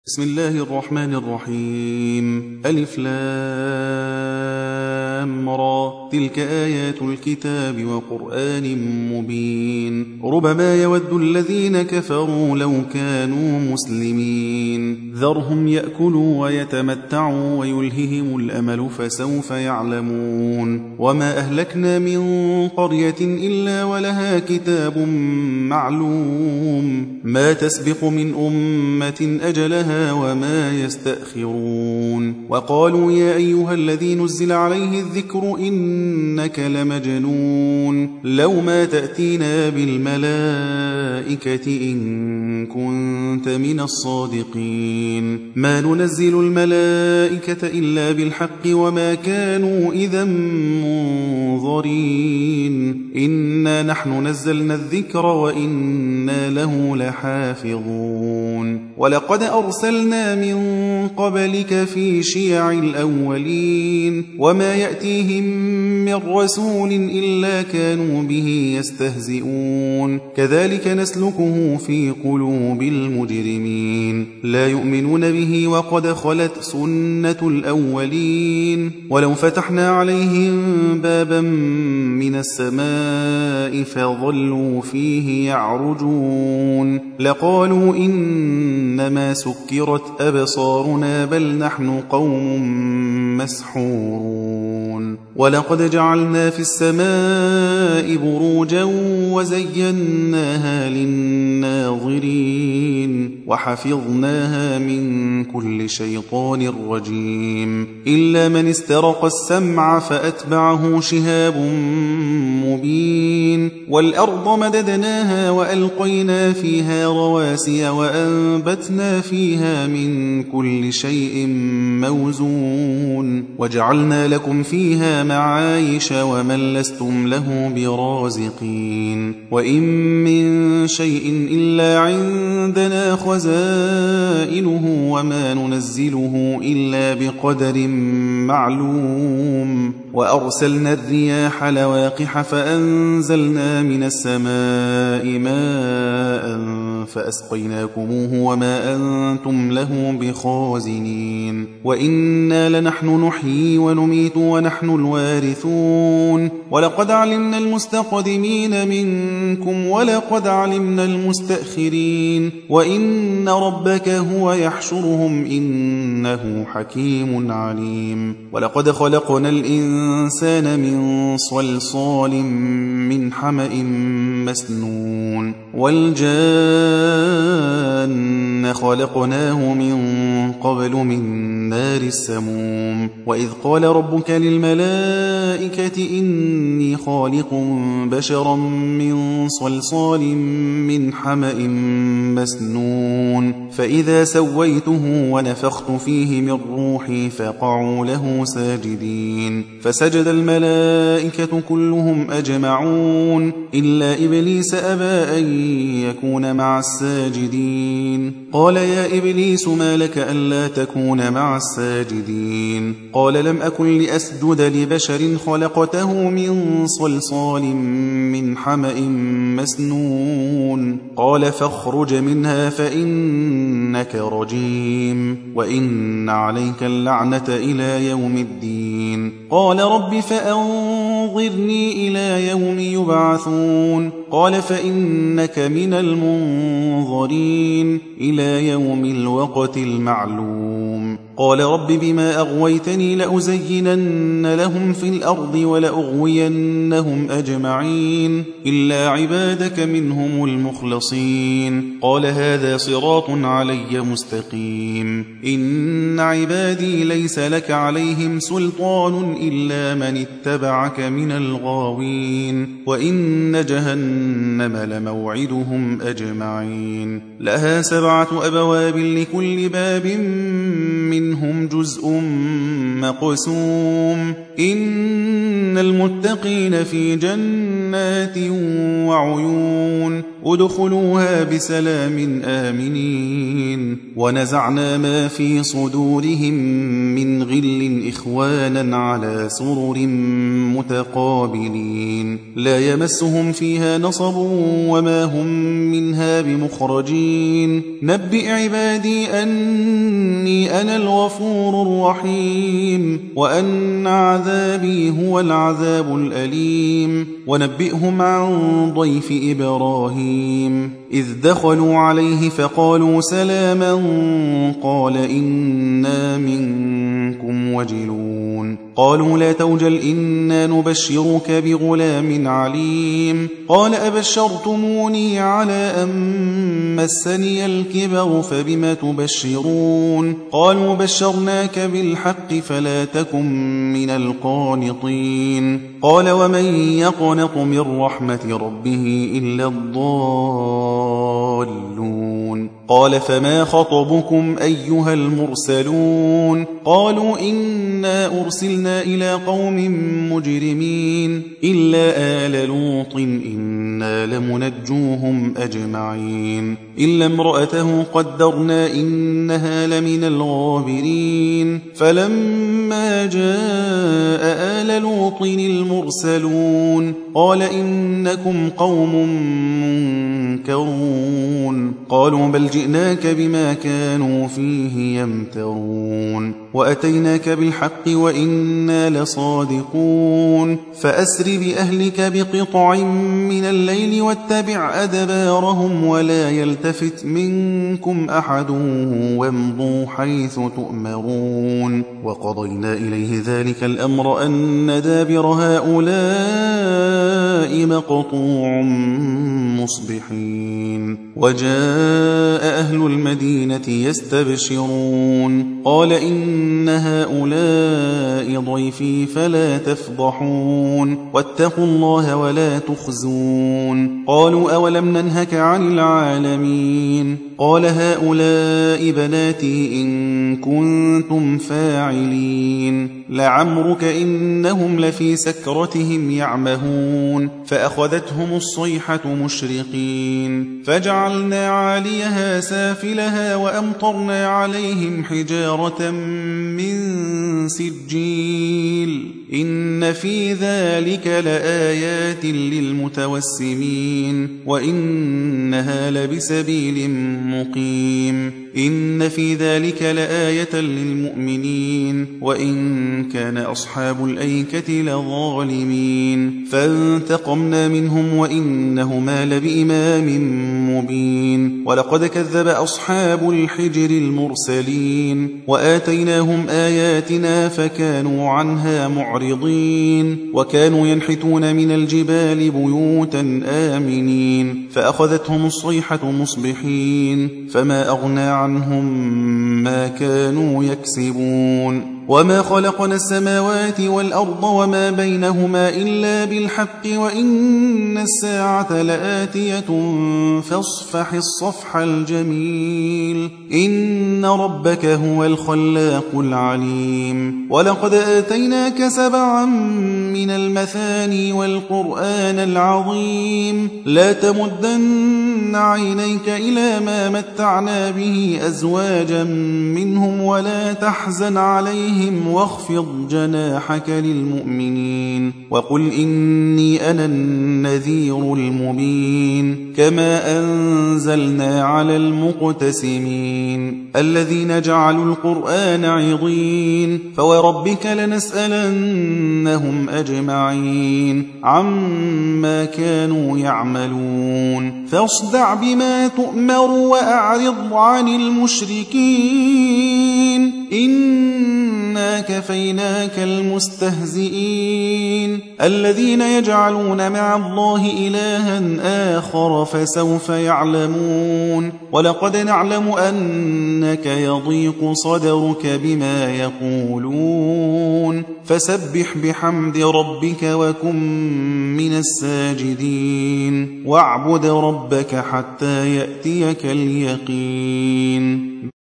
بسم الله الرحمن الرحيم. ألف لام را، تلك آيات الكتاب وقرآن مبين. ربما يود الذين كفروا لو كانوا مسلمين. ذرهم يأكلوا ويتمتعوا ويلههم الأمل فسوف يعلمون. وما أهلكنا من قرية إلا ولها كتاب معلوم، ما تسبق من أمة أجلها وما يستأخرون. وقالوا يا أيها الذي نزل عليه الذكر إنك لمجنون، لو ما تأتينا بالملائكة إن كنت من الصادقين. ما ننزل الملائكة إلا بالحق وما كانوا إذا منظرين. إنا نحن نزلنا الذكر وإنا له لحافظون. ولقد أرسلنا من قبلك في شيع الأولين، وما يأتيهم من رسول إلا كانوا به يستهزئون. كذلك نسلكه في قلوب المجرمين، لا يؤمنون به وقد خلت سنة الأولين. ولو فتحنا عليهم بابا من السماء فظلوا فيه يعرجون لقالوا إنما سكرت أبصارنا بل نحن قوم مسحورون. ولقد جعلنا في السماء بروجا وزيناها للناظرين وحفظناها من كل شيطان رجيم، إلا من استرق السمع فأتبعه شهاب مبين. والأرض مددناها وألقينا فيها رواسي وأنبتنا فيها من كل شيء موزون، وجعلنا لكم فيها معايش ومن لستم له برازقين. وإن من شيء إلا عندنا خزائنه وما ننزله إلا بقدر معلوم. وأرسلنا الرياح لواقح فأنزلنا من السماء ماء فأسقيناكموه وما أنتم له بخازنين. وإنا لنحن نحيي ونميت ونحن الوارثون. ولقد علمنا المستقدمين منكم ولقد علمنا المستأخرين، وإن ربك هو يحشرهم إنه حكيم عليم. ولقد خلقنا الإنسان من صلصال من حمأ مسنون، والجان خلقناه من قبل من نار السموم. وإذ قال ربك للملائكة إني خالق بشرا من صلصال من حمأ مسنون، فإذا سويته ونفخت فيه من روحي فقعوا له ساجدين. فسجد الملائكة كلهم أجمعون إلا إبليس أبى أن يكون مع الساجدين. قال يا إبليس ما لك ألا تكون مع الساجدين؟ قال لم أكن لأسجد لبشر خلقته من صلصال من حمأ مسنون. قال فاخرج منها فإنك رجيم وإن عليك اللعنة إلى يوم الدين. قال رب فأنظرني إلى يوم يبعثون. قال فإنك من المنظرين إلى يوم الوقت المعلوم. قال رب بما أغويتني لأزينن لهم في الأرض ولأغوينهم أجمعين إلا عبادك منهم المخلصين. قال هذا صراط علي مستقيم. إن عبادي ليس لك عليهم سلطان إلا من اتبعك من الغاوين. وإن جهنم لموعدهم أجمعين. لها 7 أبواب لكل باب منهم جزء مقسوم. إن المتقين في جنات وعيون. ادخلوها بسلام آمنين ونزعنا ما في صدورهم من غل إخوانا على سرر متقابلين لا يمسهم فيها نصب وما هم منها بمخرجين نبئ عبادي أني أنا الغفور الرحيم وأن عذابي هو العذاب الأليم ونبئهم عن ضيف إبراهيم إذ دخلوا عليه فقالوا سلاما قال إنا منكم وجلون قالوا لا توجل إنا نبشرك بغلام عليم قال أبشرتموني على أن مسني الكبر فبم تبشرون قالوا بشرناك بالحق فلا تكن من القانطين قال ومن يقنط من رحمة ربه إلا الضالون قال فما خطبكم أيها المرسلون قالوا إنا أرسلنا إلى قوم مجرمين إلا آل لوط إنا لمنجوهم أجمعين إلا امرأته قدرنا إنها لمن الغابرين فلما جاء آل لوط المرسلون قال إنكم قوم منكرون قالوا بل جئناك بما كانوا فيه يمترون وأتيناك بالحق وإنا لصادقون فأسر بأهلك بقطع من الليل واتبع أدبارهم ولا يلتفت منكم أحد وامضوا حيث تؤمرون وقضينا إليه ذلك الأمر أن دابر هؤلاء مقطوع مصبحين وجاء أهل المدينة يستبشرون قال إن هؤلاء ضيفي فلا تفضحون واتقوا الله ولا تخزون قالوا أولم ننهك عن العالمين قال هؤلاء بناتي إن كنتم فاعلين لعمرك إنهم لفي سكرتهم يعمهون فأخذتهم الصيحة مشرقين فجعلنا عاليها سافلها وأمطرنا عليهم حجارة من سجيل إن في ذلك لآيات للمتوسمين وإنها لبسبيل مقيم إن في ذلك لآية للمؤمنين وإن كان أصحاب الأيكة لظالمين فانتقمنا منهم وإنهما لبإمام مبين ولقد كذب أصحاب الحجر المرسلين وآتيناهم آياتنا فكانوا عنها معرضين وكانوا ينحتون من الجبال بيوتا آمنين فأخذتهم الصيحة مصبحين فما أغنى عنهم ما كانوا يكسبون وما خلقنا السماوات والأرض وما بينهما إلا بالحق وإن الساعة لآتية فاصفح الصفح الجميل إن ربك هو الخلاق العليم ولقد آتيناك 7 من المثاني والقرآن العظيم لا تمدن عينيك إلى ما متعنا به أزواجا منهم ولا تحزن عليهم واخفض جناحك للمؤمنين وقل إني أنا النذير المبين كما أنزلنا على المقتسمين الذين جعلوا القرآن عضين فوربك لنسألنهم أجمعين عما كانوا يعملون فاصدع بما تؤمر وأعرض عن المشركين إنا كفيناك المستهزئين الذين يجعلون مع الله إلها آخر فسوف يعلمون ولقد نعلم أنك يضيق صدرك بما يقولون فسبح بحمد ربك وكن من الساجدين واعبد ربك حتى يأتيك اليقين